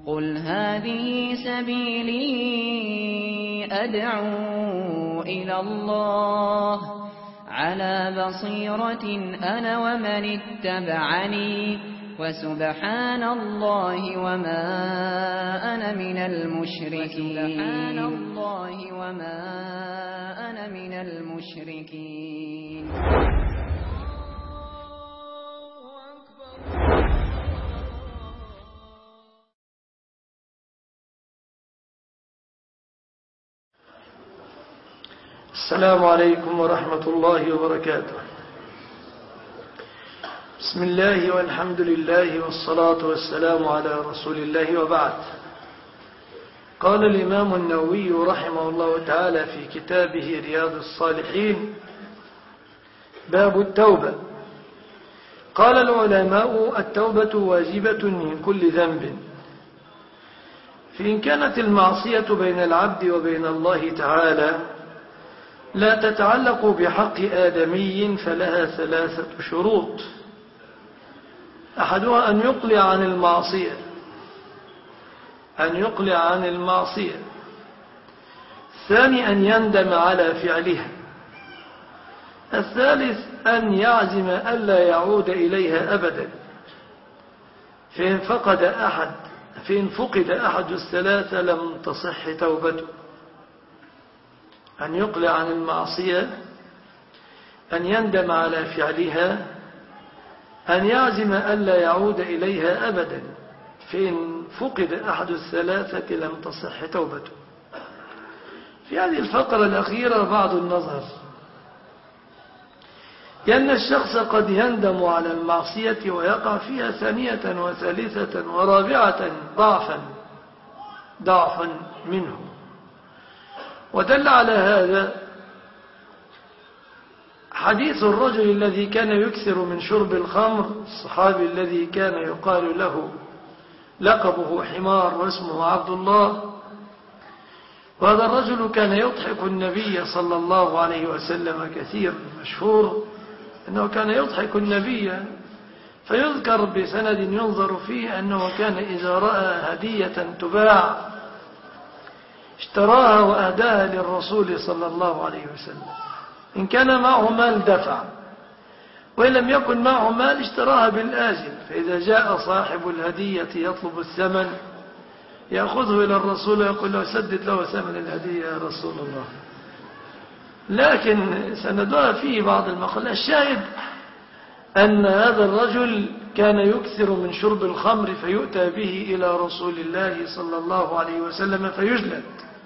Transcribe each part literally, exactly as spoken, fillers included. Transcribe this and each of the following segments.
قل هذه سبيلي أدعو إلى الله على بصيرة أنا ومن اتبعني وسبحان الله وما أنا من المشركين سبحان الله وما أنا من المشركين. السلام عليكم ورحمة الله وبركاته. بسم الله والحمد لله والصلاة والسلام على رسول الله وبعد. قال الإمام النووي رحمه الله تعالى في كتابه رياض الصالحين: باب التوبة. قال العلماء: التوبة واجبة من كل ذنب، فإن كانت المعصية بين العبد وبين الله تعالى لا تتعلق بحق آدمي فلها ثلاثة شروط: أحدها أن يقلع عن المعصية أن يقلع عن المعصية الثاني أن يندم على فعلها، الثالث أن يعزم ألا يعود إليها أبدا. فإن فقد أحد فإن فقد أحد الثلاثة لم تصح توبته: أن يقلع عن المعصية، أن يندم على فعلها، أن يعزم ألا يعود إليها أبدا. فإن فقد أحد الثلاثة لم تصح توبته. في هذه الفقرة الأخيرة بعض النظر، لأن الشخص قد يندم على المعصية ويقع فيها ثانية وثالثة ورابعة ضعفا ضعفا منه. ودل على هذا حديث الرجل الذي كان يكثر من شرب الخمر، الصحابي الذي كان يقال له لقبه حمار واسمه عبد الله. وهذا الرجل كان يضحك النبي صلى الله عليه وسلم كثير، مشهور أنه كان يضحك النبي، فيذكر بسند ينظر فيه أنه كان إذا رأى هدية تباع اشتراها وأهداها للرسول صلى الله عليه وسلم. إن كان معه مال دفع، وإن لم يكن معه مال اشتراها بالآجل. فإذا جاء صاحب الهدية يطلب الثمن يأخذه إلى الرسول ويقول له: سدد له ثمن الهدية يا رسول الله. لكن سندها فيه بعض المقال. الشاهد أن هذا الرجل كان يكثر من شرب الخمر فيؤتى به إلى رسول الله صلى الله عليه وسلم فيجلد،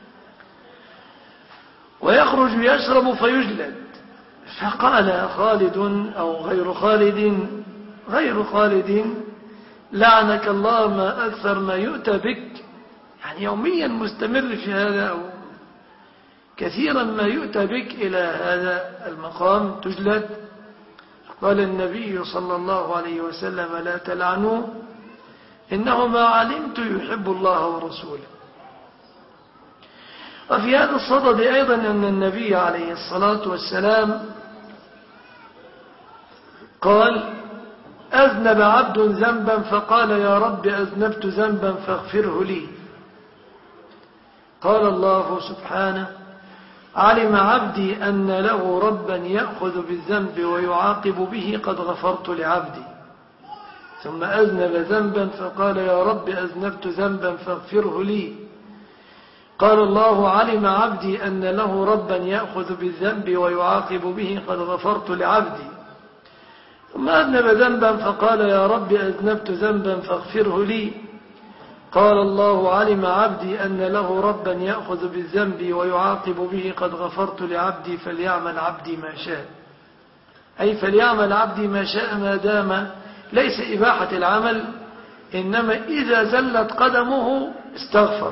ويخرج يشرب فيجلد. فقال خالد أو غير خالد غير خالد: لعنك الله، ما أكثر ما يؤتى بك، يعني يوميا مستمر في هذا، أو كثيرا ما يؤتى بك إلى هذا المقام تجلد. قال النبي صلى الله عليه وسلم: لا تلعنوا، إنه ما علمت يحب الله ورسوله. وفي هذا الصدد أيضا أن النبي عليه الصلاة والسلام قال: أذنب عبد ذنبا فقال: يا رب أذنبت ذنبا فاغفره لي. قال الله سبحانه: علم عبدي أن له ربا يأخذ بالذنب ويعاقب به، قد غفرت لعبدي. ثم أذنب ذنبا فقال: يا رب أذنبت ذنبا فاغفره لي. قال الله: علم عبدي أن له ربا يأخذ بالذنب ويعاقب به، قد غفرت لعبدي. ثم أذنب ذنبا فقال: يا رب أذنبت ذنبا فاغفره لي. قال الله: علم عبدي أن له ربا يأخذ بالذنب ويعاقب به، قد غفرت لعبدي، فليعمل عبدي ما شاء. أي فليعمل عبدي ما شاء، ما دام ليس إباحة العمل، إنما إذا زلت قدمه استغفر.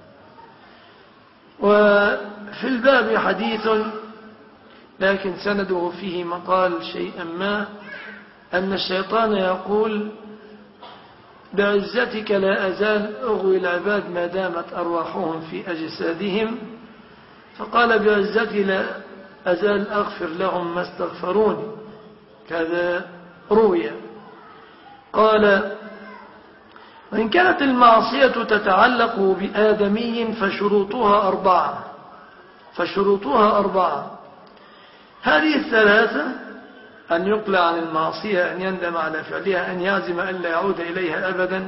وفي الباب حديث لكن سنده فيه مقال شيئا ما، أن الشيطان يقول: بعزتك لا أزال أغوي العباد ما دامت أرواحهم في أجسادهم. فقال: بعزتي لا أزال أغفر لهم ما استغفروني. كذا روي. قال: وإن كانت المعصية تتعلق بآدمي فشروطها أربعة فشروطها أربعة هذه الثلاثة: أن يقلع عن المعصية، أن يندم على فعلها، أن يعزم ألا يعود إليها أبدا.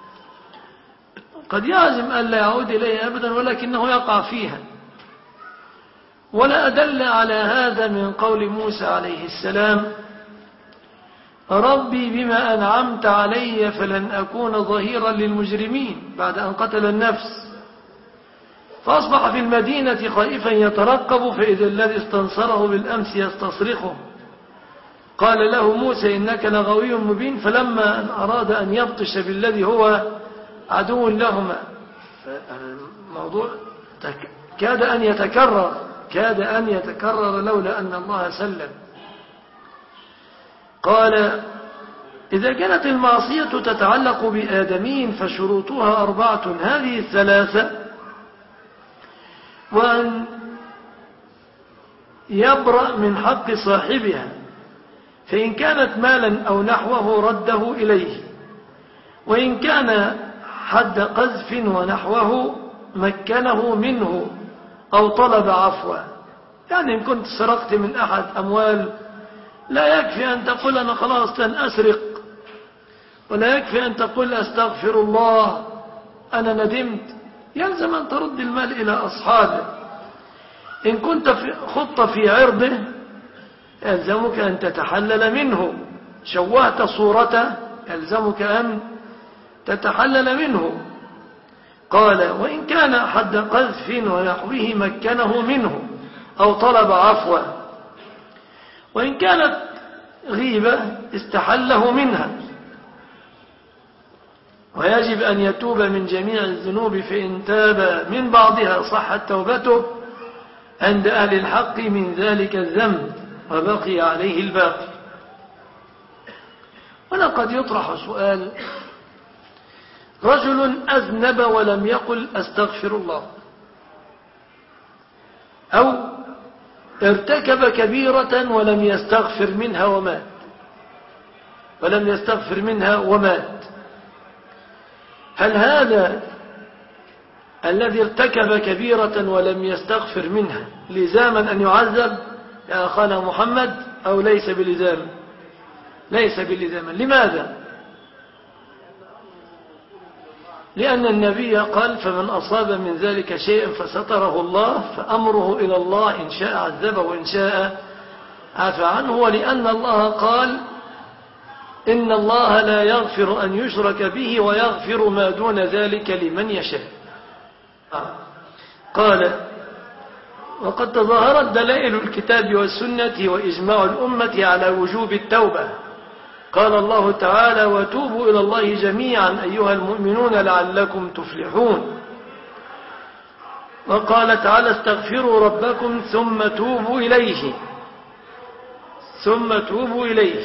قد يعزم ألا يعود إليها أبدا ولكنه يقع فيها. ولا أدل على هذا من قول موسى عليه السلام: ربي بما أنعمت علي فلن أكون ظهيرا للمجرمين، بعد أن قتل النفس فأصبح في المدينة خائفا يترقب، فإذا الذي استنصره بالأمس يستصرخه. قال له موسى: إنك لغوي مبين. فلما أن أراد أن يبطش بالذي هو عدو لهما، الموضوع كاد أن يتكرر كاد أن يتكرر لولا أن الله سلم. قال: إذا كانت المعصية تتعلق بآدمين فشروطها أربعة هذه الثلاثة: وأن يبرأ من حق صاحبها، فإن كانت مالا أو نحوه رده إليه، وإن كان حد قذف ونحوه مكنه منه أو طلب عفوا. يعني إن كنت سرقت من أحد أموال، لا يكفي أن تقول أنا خلاص لن أسرق، ولا يكفي أن تقول أستغفر الله أنا ندمت، يلزم أن ترد المال إلى أصحابه. إن كنت خط في عرضه يلزمك أن تتحلل منه، شوهت صورته يلزمك أن تتحلل منه. قال: وإن كان حد قذف ونحوه مكنه منه أو طلب عفوا. وإن كانت غيبة استحله منها، ويجب أن يتوب من جميع الذنوب، فإن تاب من بعضها صحت توبته عند أهل الحق من ذلك الذنب وبقي عليه الباقي. ولقد يطرح سؤال: رجل أذنب ولم يقل أستغفر الله، أو ارتكب كبيرة ولم يستغفر منها ومات ولم يستغفر منها ومات هل هذا الذي ارتكب كبيرة ولم يستغفر منها لزاما أن يعذب يا أخانا محمد، أو ليس بلزام؟ ليس بلزاما. لماذا؟ لأن النبي قال: فمن أصاب من ذلك شيئا فستره الله فأمره إلى الله، إن شاء عذبه وإن شاء عفى عنه. ولأن الله قال: إن الله لا يغفر أن يشرك به ويغفر ما دون ذلك لمن يشاء. قال: وقد تظاهرت دلائل الكتاب والسنة وإجماع الأمة على وجوب التوبة. قال الله تعالى: وتوبوا إلى الله جميعا أيها المؤمنون لعلكم تفلحون. وقال تعالى: استغفروا ربكم ثم توبوا إليه ثم توبوا إليه.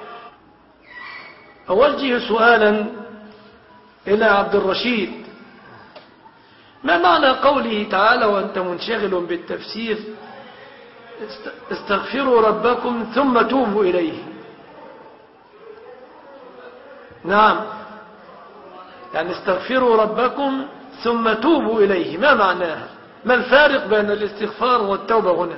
أوجه سؤالا إلى عبد الرشيد: ما معنى قوله تعالى وأنت منشغل بالتفسير استغفروا ربكم ثم توبوا إليه؟ نعم، يعني استغفروا ربكم ثم توبوا إليه، ما معناها؟ ما الفارق بين الاستغفار والتوبة هنا؟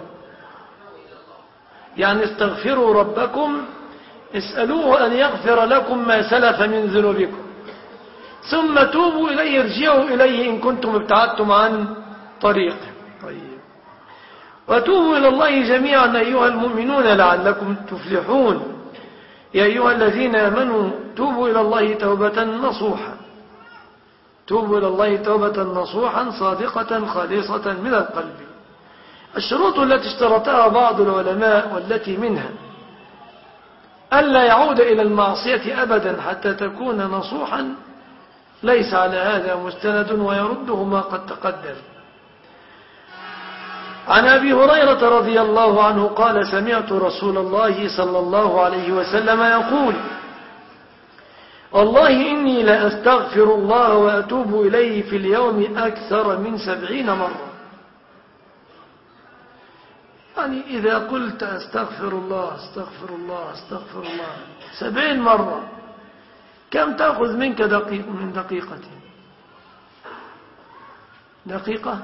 يعني استغفروا ربكم، اسألوه أن يغفر لكم ما سلف من ذنوبكم، ثم توبوا إليه، ارجعوا إليه إن كنتم ابتعدتم عن طريقه. طيب، وتوبوا إلى الله جميعا أيها المؤمنون لعلكم تفلحون. يا أيها الذين آمنوا توبوا إلى الله توبة نصوحا توبوا إلى الله توبة نصوحا صادقة خالصة من القلب. الشروط التي اشترطها بعض العلماء والتي منها ألا يعود إلى المعصية أبدا حتى تكون نصوحا، ليس على هذا مستند ويرده ما قد تقدم. عن أبي هريرة رضي الله عنه قال: سمعت رسول الله صلى الله عليه وسلم يقول: والله إني لأستغفر الله وأتوب إليه في اليوم أكثر من سبعين مرة. يعني إذا قلت أستغفر الله أستغفر الله أستغفر الله سبعين مرة، كم تأخذ منك دقيق من دقيقة؟ دقيقة؟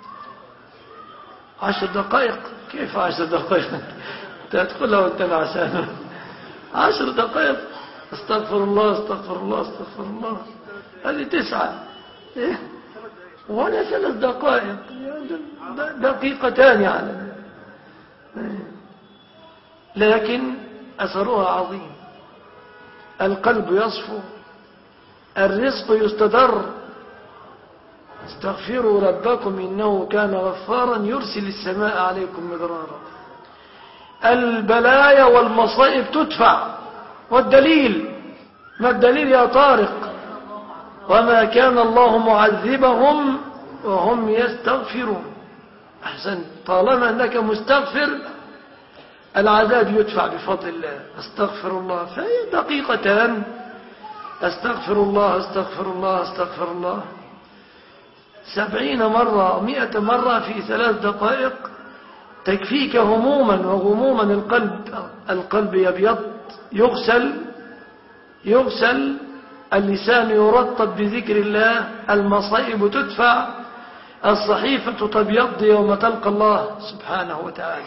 عشر دقائق؟ كيف عشر دقائق؟ تدخلها وانت نعسان. عشر دقائق استغفر الله استغفر الله استغفر الله، هذه تسعة. إيه؟ ولا ثلاث دقائق، دقيقتان يعني. لكن أثرها عظيم، القلب يصفو، الرزق يستدر. استغفروا ربكم إنه كان غفارا يرسل السماء عليكم مدرارا. البلايا والمصائب تدفع. والدليل، ما الدليل يا طارق؟ وما كان الله معذبهم وهم يستغفرون. أحسن، طالما أنك مستغفر العذاب يدفع بفضل الله. استغفر الله، فهي دقيقتان. استغفر الله استغفر الله استغفر الله سبعين مرة مئة مرة في ثلاث دقائق تكفيك هموما وغموما القلب. القلب يبيض، يغسل يغسل اللسان يرطب بذكر الله، المصائب تدفع، الصحيفة تبيض يوم تلقى الله سبحانه وتعالى.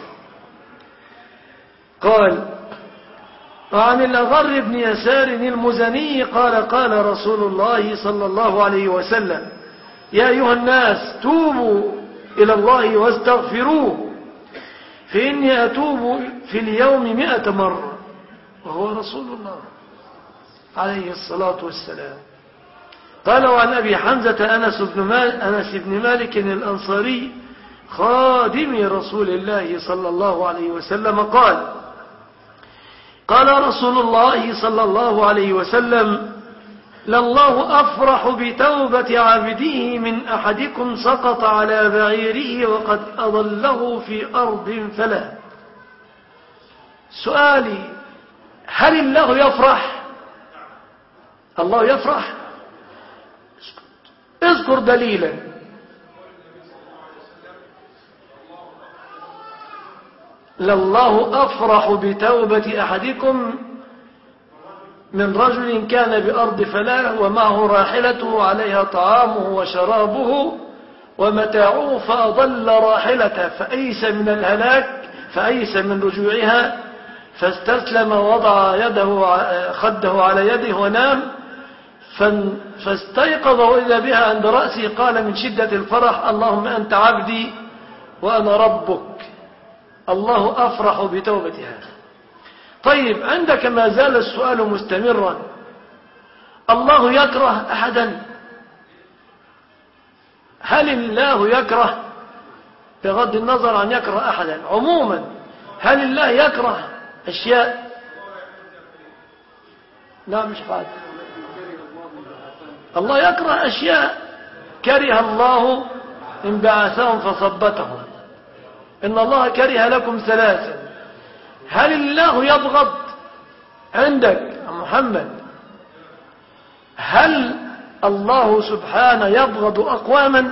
قال: وعن الأغر بن يسار المزني قال: قال رسول الله صلى الله عليه وسلم: يا أيها الناس توبوا إلى الله واستغفروه فإني أتوب في اليوم مئة مرة. وهو رسول الله عليه الصلاة والسلام. قال: وعن أبي حمزة أنس بن مالك, أنس بن مالك الأنصاري خادم رسول الله صلى الله عليه وسلم قال: قال رسول الله صلى الله عليه وسلم: لله أفرح بتوبة عبده من أحدكم سقط على بعيره وقد أضله في أرض فلا. سؤالي: هل الله يفرح؟ الله يفرح؟ اذكر دليلا. لله أفرح بتوبة أحدكم من رجل كان بأرض فلاة ومعه راحلته عليها طعامه وشرابه ومتاعه فأضل راحلته فأيس من الهلاك، فأيس من رجوعها، فاستسلم ووضع يده خده على يده ونام، فاستيقظ وإذا بها عند رأسه قال من شدة الفرح: اللهم أنت عبدي وأنا ربك. الله أفرح بتوبة هذا. طيب، عندك ما زال السؤال مستمرا: الله يكره أحدا؟ هل الله يكره؟ بغض النظر عن يكره أحدا، عموما هل الله يكره أشياء؟ لا، مش قادر. الله يكره أشياء. كره الله انبعاثهم فصبتهم. إن الله كره لكم ثلاثا. هل الله يبغض عندك يا محمد؟ هل الله سبحانه يبغض أقواما؟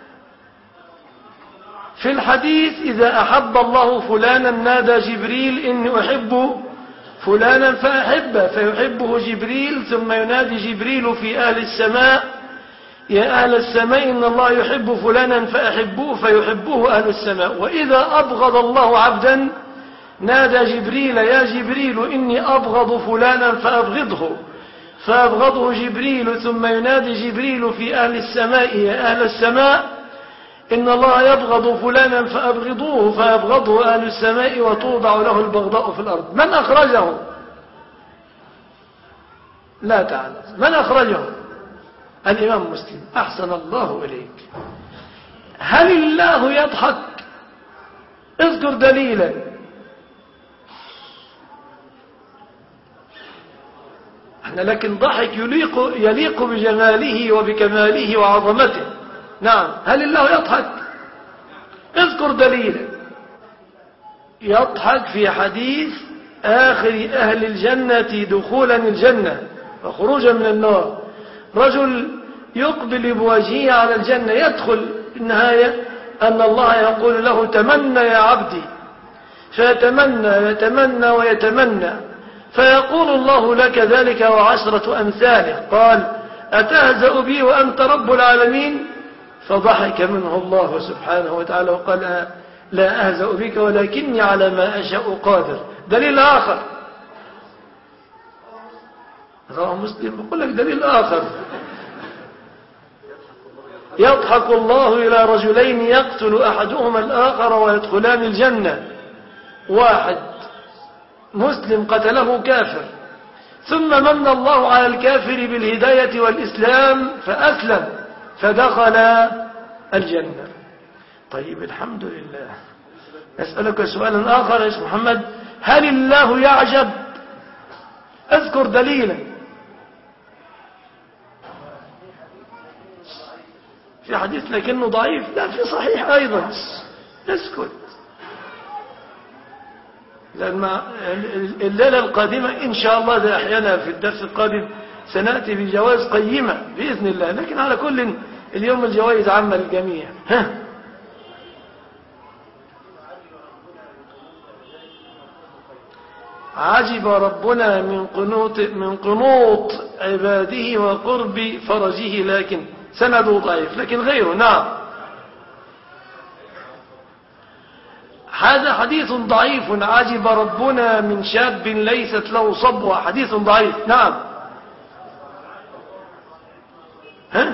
في الحديث: إذا أحب الله فلانا نادى جبريل إني أحب فلانا فأحبه، فيحبه جبريل، ثم ينادي جبريل في أهل السماء: يا أهل السماء إن الله يحب فلانا فأحبوه، فيحبه أهل السماء. وإذا أبغض الله عبدا نادى جبريل: يا جبريل إني أبغض فلانا فأبغضه، فأبغضه جبريل، ثم ينادي جبريل في أهل السماء: يا أهل السماء إن الله يبغض فلانا فأبغضوه، فأبغضه أهل السماء، وتوضع له البغضاء في الأرض. من أخرجه؟ لا تعلم. من أخرجه؟ الإمام مسلم. أحسن الله إليك. هل الله يضحك؟ اذكر دليلا. احنا لكن ضحك يليق, يليق بجماله وبكماله وعظمته. نعم. هل الله يضحك؟ اذكر دليلا. يضحك في حديث آخر أهل الجنة دخولا الجنة وخروجا من النار. رجل يقبل بوجهه على الجنة، يدخل النهاية أن الله يقول له: تمنى يا عبدي، فيتمنى يتمنى ويتمنى، فيقول الله لك ذلك وعشرة أمثاله. قال أتهزأ بي وأنت رب العالمين؟ فضحك منه الله سبحانه وتعالى وقال لا أهزأ بك ولكني على ما أشاء قادر. دليل آخر رواه مسلم. بقول لك دليل آخر، يضحك الله إلى رجلين يقتل أحدهما الآخر ويدخلان الجنة. واحد مسلم قتله كافر، ثم من الله على الكافر بالهداية والإسلام فأسلم فدخل الجنة. طيب الحمد لله. أسألك سؤالا آخر يا محمد، هل الله يعجب؟ أذكر دليلا. في حديث لكنه ضعيف، لا في صحيح أيضا. اسكت، لأن الليلة القادمة إن شاء الله ده أحيانا في الدرس القادم سنأتي بجوائز قيمة بإذن الله، لكن على كل اليوم الجوائز عامة للجميع. ها عجب ربنا من قنوط من قنوط عباده وقرب فرجه، لكن سنده ضعيف، لكن غيره نعم. هذا حديث ضعيف. عجب ربنا من شاب ليست له صبوة، حديث ضعيف نعم. ها؟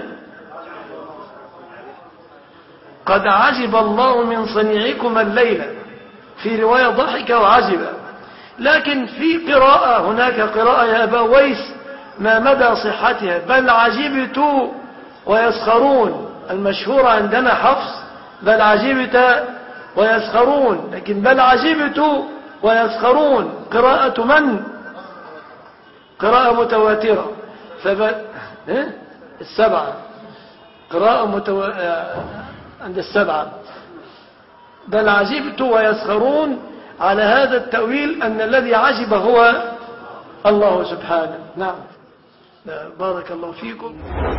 قد عجب الله من صنيعكم الليلة، في رواية ضحك وعجب. لكن في قراءة، هناك قراءة يا أبا ويس ما مدى صحتها، بل عجبت ويسخرون. المشهور عندنا حفص بل عجبت ويسخرون، لكن بل عجبت ويسخرون قراءة من؟ قراءة متواترة. فبل السبعة قراءة متو... عند السبعة. بل عجبت ويسخرون على هذا التأويل أن الذي عجب هو الله سبحانه. نعم. بارك الله فيكم.